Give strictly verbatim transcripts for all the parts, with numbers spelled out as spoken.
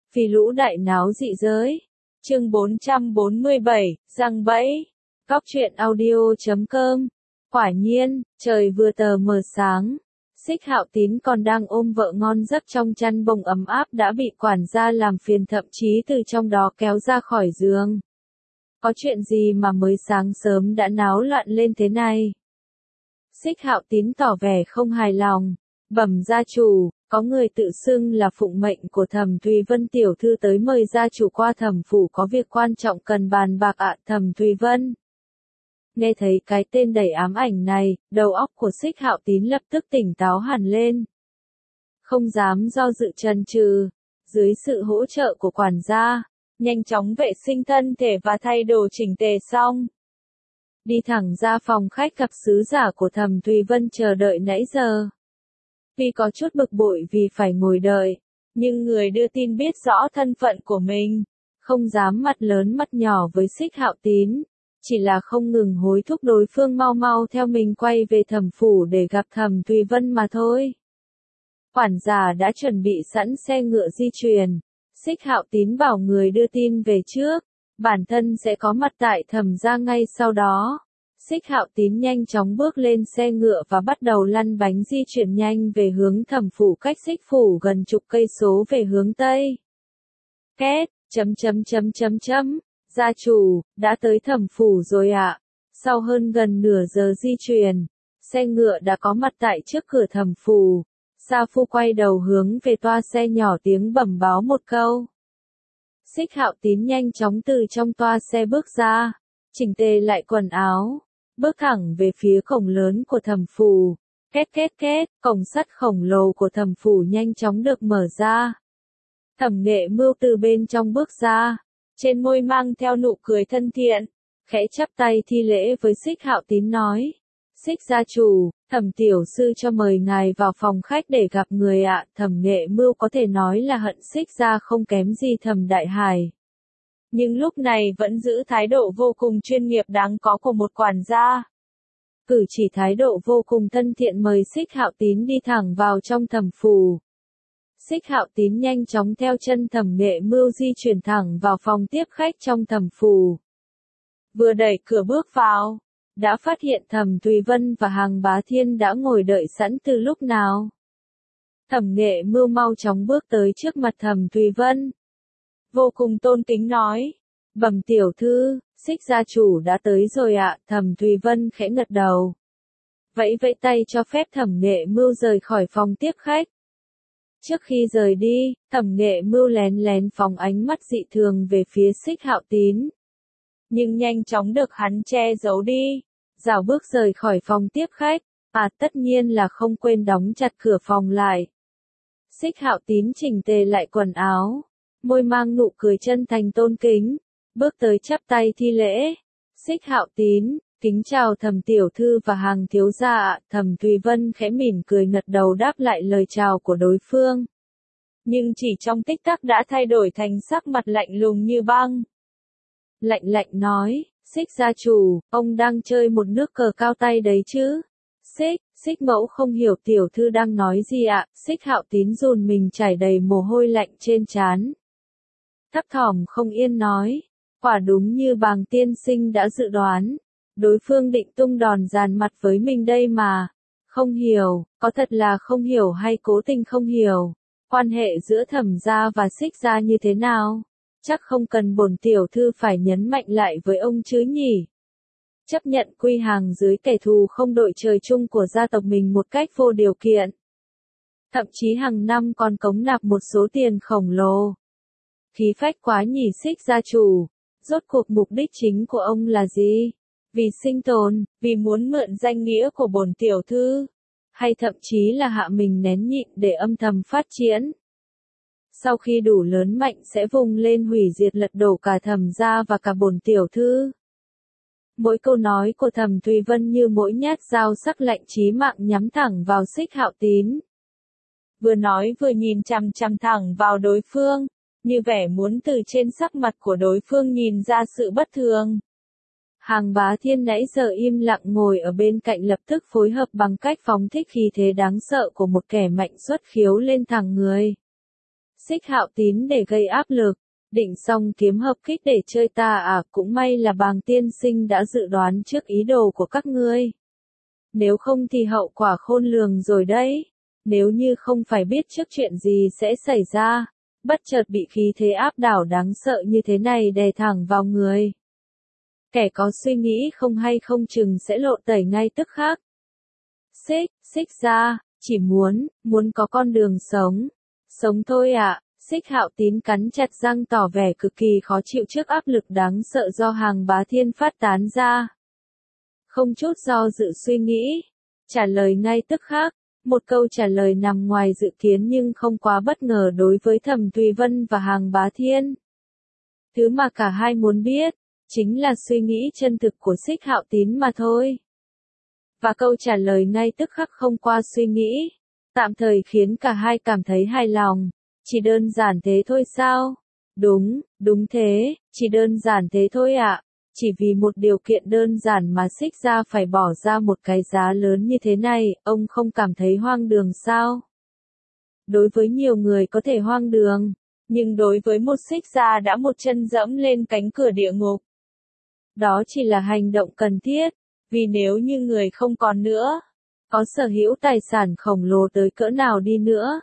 Phi lũ đại náo dị giới. Chương bốn trăm bốn mươi bảy, giăng bẫy. Góc truyện audio chấm com. Quả nhiên, trời vừa tờ mờ sáng. Xích Hạo Tín còn đang ôm vợ ngon giấc trong chăn bông ấm áp đã bị quản gia làm phiền, thậm chí từ trong đó kéo ra khỏi giường. Có chuyện gì mà mới sáng sớm đã náo loạn lên thế này? Xích Hạo Tín tỏ vẻ không hài lòng. Bẩm gia chủ, có người tự xưng là phụng mệnh của Thẩm Thùy Vân tiểu thư tới mời gia chủ qua Thẩm phủ có việc quan trọng cần bàn bạc ạ. Thẩm Thùy Vân. Nghe thấy cái tên đầy ám ảnh này, đầu óc của Xích Hạo Tín lập tức tỉnh táo hẳn lên. Không dám do dự chần chừ, dưới sự hỗ trợ của quản gia, nhanh chóng vệ sinh thân thể và thay đồ chỉnh tề xong. Đi thẳng ra phòng khách gặp sứ giả của Thẩm Thùy Vân chờ đợi nãy giờ. Vì có chút bực bội vì phải ngồi đợi, nhưng người đưa tin biết rõ thân phận của mình, không dám mặt lớn mặt nhỏ với Xích Hạo Tín, chỉ là không ngừng hối thúc đối phương mau mau theo mình quay về Thẩm phủ để gặp Thẩm Thùy Vân mà thôi. Quản gia đã chuẩn bị sẵn xe ngựa di chuyển, Xích Hạo Tín bảo người đưa tin về trước, bản thân sẽ có mặt tại Thẩm gia ngay sau đó. Xích Hạo Tín nhanh chóng bước lên xe ngựa và bắt đầu lăn bánh di chuyển nhanh về hướng Thẩm phủ, cách Xích phủ gần chục cây số về hướng Tây. Két, chấm chấm chấm chấm chấm, gia chủ, đã tới Thẩm phủ rồi ạ. Sau hơn gần nửa giờ di chuyển, xe ngựa đã có mặt tại trước cửa Thẩm phủ. Sa Phu quay đầu hướng về toa xe nhỏ tiếng bẩm báo một câu. Xích Hạo Tín nhanh chóng từ trong toa xe bước ra, chỉnh tề lại quần áo, bước thẳng về phía cổng lớn của Thẩm phủ. Két két két, cổng sắt khổng lồ của Thẩm phủ nhanh chóng được mở ra. Thẩm Nghệ Mưu từ bên trong bước ra, trên môi mang theo nụ cười thân thiện, khẽ chắp tay thi lễ với Xích Hạo Tín nói: Xích gia chủ, Thẩm tiểu sư cho mời ngài vào phòng khách để gặp người ạ. Thẩm Nghệ Mưu có thể nói là hận Xích gia không kém gì Thẩm Đại Hải, nhưng lúc này vẫn giữ thái độ vô cùng chuyên nghiệp đáng có của một quản gia. Cử chỉ thái độ vô cùng thân thiện mời Xích Hạo Tín đi thẳng vào trong Thẩm phủ. Xích Hạo Tín nhanh chóng theo chân Thẩm Nghệ Mưu di chuyển thẳng vào phòng tiếp khách trong Thẩm phủ. Vừa đẩy cửa bước vào, đã phát hiện Thẩm Thùy Vân và Hằng Bá Thiên đã ngồi đợi sẵn từ lúc nào. Thẩm Nghệ Mưu mau chóng bước tới trước mặt Thẩm Thùy Vân, vô cùng tôn kính nói: Bẩm tiểu thư, Xích gia chủ đã tới rồi ạ. Thẩm Thùy Vân khẽ gật đầu, vẫy vẫy tay cho phép Thẩm Nghệ Mưu rời khỏi phòng tiếp khách. Trước khi rời đi, Thẩm Nghệ Mưu lén lén phóng ánh mắt dị thường về phía Xích Hạo Tín, nhưng nhanh chóng được hắn che giấu đi, rảo bước rời khỏi phòng tiếp khách. À, tất nhiên là không quên đóng chặt cửa phòng lại. Xích Hạo Tín chỉnh tề lại quần áo, môi mang nụ cười chân thành tôn kính, bước tới chắp tay thi lễ: Xích Hạo Tín, kính chào Thẩm tiểu thư và Hằng thiếu gia ạ. Thẩm Thùy Vân khẽ mỉm cười gật đầu đáp lại lời chào của đối phương, nhưng chỉ trong tích tắc đã thay đổi thành sắc mặt lạnh lùng như băng. Lạnh lạnh nói: Xích gia chủ, ông đang chơi một nước cờ cao tay đấy chứ? Xích, Xích mẫu không hiểu tiểu thư đang nói gì ạ. Xích Hạo Tín run mình trải đầy mồ hôi lạnh trên trán, thấp thỏm không yên nói: Quả đúng như Bàng tiên sinh đã dự đoán, đối phương định tung đòn dàn mặt với mình đây mà. Không hiểu, có thật là không hiểu hay cố tình không hiểu, quan hệ giữa Thẩm gia và Xích gia như thế nào? Chắc không cần bổn tiểu thư phải nhấn mạnh lại với ông chứ nhỉ? Chấp nhận quy hàng dưới kẻ thù không đội trời chung của gia tộc mình một cách vô điều kiện. Thậm chí hàng năm còn cống nạp một số tiền khổng lồ. Khí phách quá nhỉ Xích gia chủ, rốt cuộc mục đích chính của ông là gì? Vì sinh tồn, vì muốn mượn danh nghĩa của bổn tiểu thư, hay thậm chí là hạ mình nén nhịn để âm thầm phát triển? Sau khi đủ lớn mạnh sẽ vùng lên hủy diệt lật đổ cả Thẩm gia và cả bổn tiểu thư. Mỗi câu nói của Thẩm Thùy Vân như mỗi nhát dao sắc lạnh chí mạng nhắm thẳng vào Xích Hạo Tín. Vừa nói vừa nhìn chằm chằm thẳng vào đối phương, như vẻ muốn từ trên sắc mặt của đối phương nhìn ra sự bất thường. Hằng Bá Thiên nãy giờ im lặng ngồi ở bên cạnh lập tức phối hợp bằng cách phóng thích khí thế đáng sợ của một kẻ mạnh xuất khiếu lên thẳng người. Xích Hạo Tín để gây áp lực, định xong kiếm hợp kích để chơi ta à, cũng may là Bàng tiên sinh đã dự đoán trước ý đồ của các ngươi. Nếu không thì hậu quả khôn lường rồi đấy. Nếu như không phải biết trước chuyện gì sẽ xảy ra, bất chợt bị khí thế áp đảo đáng sợ như thế này đè thẳng vào người. Kẻ có suy nghĩ không hay không chừng sẽ lộ tẩy ngay tức khắc. Xích, xích ra, chỉ muốn, muốn có con đường sống. Sống thôi ạ. À. Xích Hạo Tín cắn chặt răng tỏ vẻ cực kỳ khó chịu trước áp lực đáng sợ do Hàng Bá Thiên phát tán ra. Không chút do dự suy nghĩ, trả lời ngay tức khắc. Một câu trả lời nằm ngoài dự kiến nhưng không quá bất ngờ đối với Thẩm Tùy Vân và Hàng Bá Thiên. Thứ mà cả hai muốn biết, chính là suy nghĩ chân thực của Xích Hạo Tín mà thôi. Và câu trả lời ngay tức khắc không qua suy nghĩ, tạm thời khiến cả hai cảm thấy hài lòng. Chỉ đơn giản thế thôi sao? Đúng, đúng thế, chỉ đơn giản thế thôi ạ. À. Chỉ vì một điều kiện đơn giản mà Xích ra phải bỏ ra một cái giá lớn như thế này, ông không cảm thấy hoang đường sao? Đối với nhiều người có thể hoang đường, nhưng đối với một Xích ra đã một chân dẫm lên cánh cửa địa ngục. Đó chỉ là hành động cần thiết, vì nếu như người không còn nữa, có sở hữu tài sản khổng lồ tới cỡ nào đi nữa,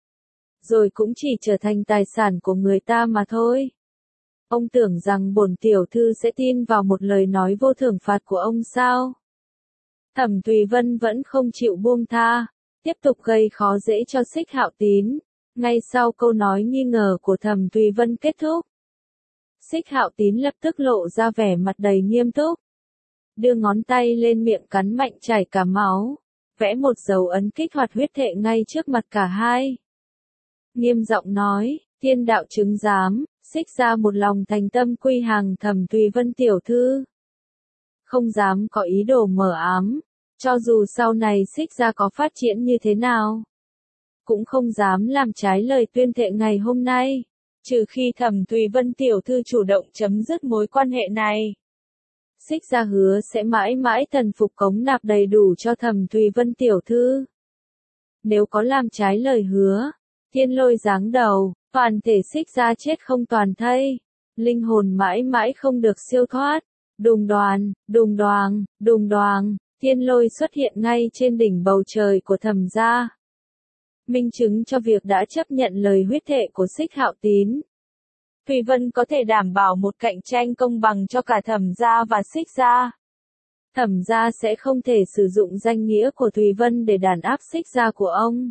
rồi cũng chỉ trở thành tài sản của người ta mà thôi. Ông tưởng rằng bổn tiểu thư sẽ tin vào một lời nói vô thưởng phạt của ông sao? Thẩm Tùy Vân vẫn không chịu buông tha, tiếp tục gây khó dễ cho Xích Hạo Tín. Ngay sau câu nói nghi ngờ của Thẩm Tùy Vân kết thúc, Xích Hạo Tín lập tức lộ ra vẻ mặt đầy nghiêm túc. Đưa ngón tay lên miệng cắn mạnh chảy cả máu, vẽ một dấu ấn kích hoạt huyết thệ ngay trước mặt cả hai. Nghiêm giọng nói, thiên đạo chứng giám, Xích ra một lòng thành tâm quy hàng Thẩm Tùy Vân tiểu thư. Không dám có ý đồ mờ ám, cho dù sau này Xích ra có phát triển như thế nào. Cũng không dám làm trái lời tuyên thệ ngày hôm nay, trừ khi Thẩm Tùy Vân tiểu thư chủ động chấm dứt mối quan hệ này. Xích ra hứa sẽ mãi mãi thần phục cống nạp đầy đủ cho Thẩm Tùy Vân tiểu thư. Nếu có làm trái lời hứa, thiên lôi giáng đầu, toàn thể Xích ra chết không toàn thây, linh hồn mãi mãi không được siêu thoát. Đùng đoàng, đùng đoàng, đùng đoàng, thiên lôi xuất hiện ngay trên đỉnh bầu trời của Thẩm gia. Minh chứng cho việc đã chấp nhận lời huyết thệ của Xích Hạo Tín. Tùy Vân có thể đảm bảo một cạnh tranh công bằng cho cả Thẩm gia và Xích gia. Thẩm gia sẽ không thể sử dụng danh nghĩa của Tùy Vân để đàn áp Xích gia của ông.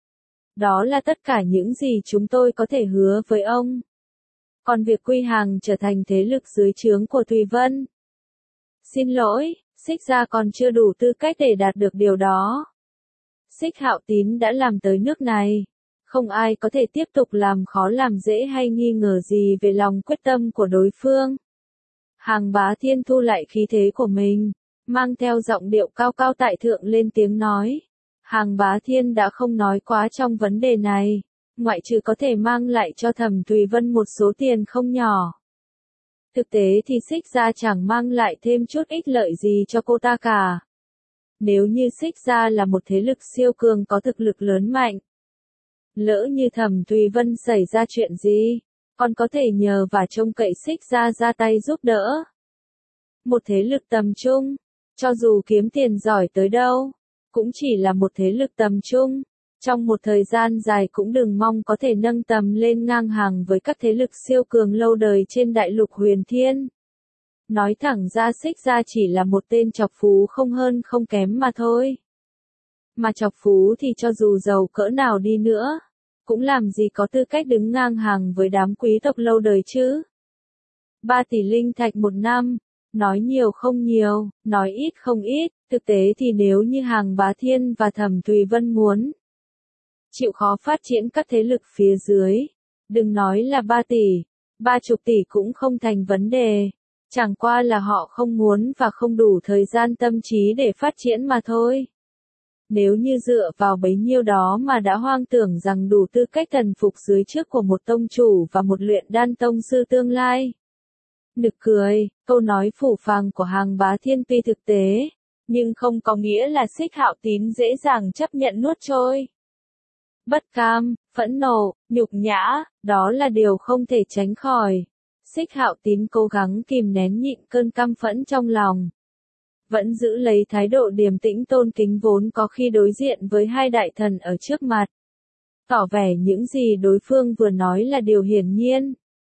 Đó là tất cả những gì chúng tôi có thể hứa với ông. Còn việc quy hàng trở thành thế lực dưới trướng của Tùy Vân, xin lỗi, Xích gia còn chưa đủ tư cách để đạt được điều đó. Xích Hạo Tín đã làm tới nước này, không ai có thể tiếp tục làm khó làm dễ hay nghi ngờ gì về lòng quyết tâm của đối phương. Hàng Bá Thiên thu lại khí thế của mình, mang theo giọng điệu cao cao tại thượng lên tiếng nói. Hàng Bá Thiên đã không nói quá trong vấn đề này, ngoại trừ có thể mang lại cho Thẩm Tùy Vân một số tiền không nhỏ. Thực tế thì Xích gia chẳng mang lại thêm chút ích lợi gì cho cô ta cả. Nếu như Xích gia là một thế lực siêu cường có thực lực lớn mạnh, lỡ như Thẩm Tùy Vân xảy ra chuyện gì, còn có thể nhờ và trông cậy Xích gia ra tay giúp đỡ. Một thế lực tầm trung, cho dù kiếm tiền giỏi tới đâu, cũng chỉ là một thế lực tầm trung, trong một thời gian dài cũng đừng mong có thể nâng tầm lên ngang hàng với các thế lực siêu cường lâu đời trên đại lục huyền thiên. Nói thẳng ra Xích gia chỉ là một tên chọc phú không hơn không kém mà thôi. Mà chọc phú thì cho dù giàu cỡ nào đi nữa, cũng làm gì có tư cách đứng ngang hàng với đám quý tộc lâu đời chứ. Ba tỷ linh thạch một năm, nói nhiều không nhiều, nói ít không ít, thực tế thì nếu như Hàng Bá Thiên và Thẩm Tùy Vân muốn chịu khó phát triển các thế lực phía dưới, đừng nói là ba tỷ, ba chục tỷ cũng không thành vấn đề, chẳng qua là họ không muốn và không đủ thời gian tâm trí để phát triển mà thôi. Nếu như dựa vào bấy nhiêu đó mà đã hoang tưởng rằng đủ tư cách thần phục dưới trước của một tông chủ và một luyện đan tông sư tương lai. Nực cười, câu nói phủ phàng của Hàng Bá Thiên tuy thực tế, nhưng không có nghĩa là Xích Hạo Tín dễ dàng chấp nhận nuốt trôi. bất cam, phẫn nộ, nhục nhã, đó là điều không thể tránh khỏi. Xích Hạo Tín cố gắng kìm nén nhịn cơn căm phẫn trong lòng. Vẫn giữ lấy thái độ điềm tĩnh tôn kính vốn có khi đối diện với hai đại thần ở trước mặt. Tỏ vẻ những gì đối phương vừa nói là điều hiển nhiên.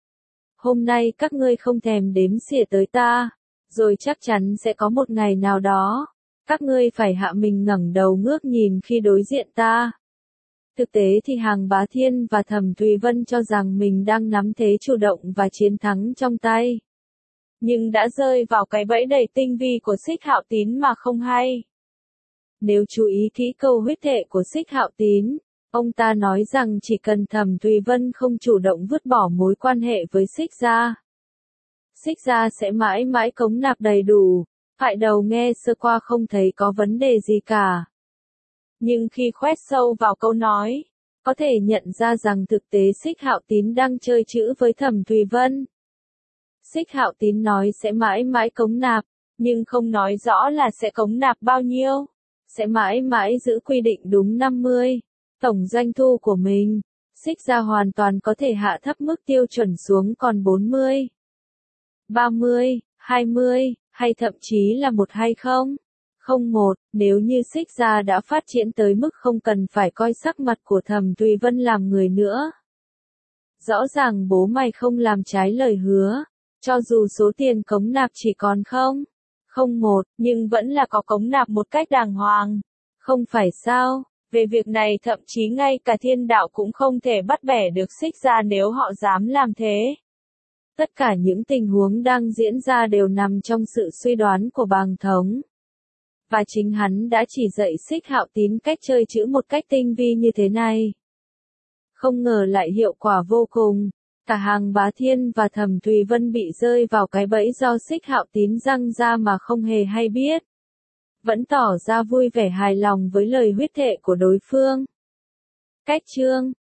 Hôm nay các ngươi không thèm đếm xỉa tới ta, rồi chắc chắn sẽ có một ngày nào đó, các ngươi phải hạ mình ngẩng đầu ngước nhìn khi đối diện ta. Thực tế thì Hàng Bá Thiên và Thẩm Thùy Vân cho rằng mình đang nắm thế chủ động và chiến thắng trong tay. Nhưng đã rơi vào cái bẫy đầy tinh vi của Xích Hạo Tín mà không hay. Nếu chú ý kỹ câu huyết thệ của Xích Hạo Tín, ông ta nói rằng chỉ cần Thẩm Thùy Vân không chủ động vứt bỏ mối quan hệ với Xích gia, Xích gia sẽ mãi mãi cống nạp đầy đủ. Phải đầu nghe sơ qua không thấy có vấn đề gì cả. Nhưng khi khoét sâu vào câu nói, có thể nhận ra rằng thực tế Xích Hạo Tín đang chơi chữ với Thẩm Thùy Vân. Xích Hạo Tín nói sẽ mãi mãi cống nạp, nhưng không nói rõ là sẽ cống nạp bao nhiêu. Sẽ mãi mãi giữ quy định đúng năm mươi, tổng doanh thu của mình. Xích gia hoàn toàn có thể hạ thấp mức tiêu chuẩn xuống còn bốn mươi, ba mươi, hai mươi, hay thậm chí là một hay không. Không một, nếu như Xích gia đã phát triển tới mức không cần phải coi sắc mặt của Thẩm Thùy Vân làm người nữa. Rõ ràng bố mày không làm trái lời hứa, cho dù số tiền cống nạp chỉ còn không, không một, nhưng vẫn là có cống nạp một cách đàng hoàng. Không phải sao, về việc này thậm chí ngay cả thiên đạo cũng không thể bắt bẻ được Xích gia nếu họ dám làm thế. Tất cả những tình huống đang diễn ra đều nằm trong sự suy đoán của Bàng Thống. Và chính hắn đã chỉ dạy Xích Hạo Tín cách chơi chữ một cách tinh vi như thế này. Không ngờ lại hiệu quả vô cùng. Cả Hàng Bá Thiên và Thẩm Thùy Vân bị rơi vào cái bẫy do Xích Hạo Tín răng ra mà không hề hay biết. Vẫn tỏ ra vui vẻ hài lòng với lời huyết thệ của đối phương. Cách chương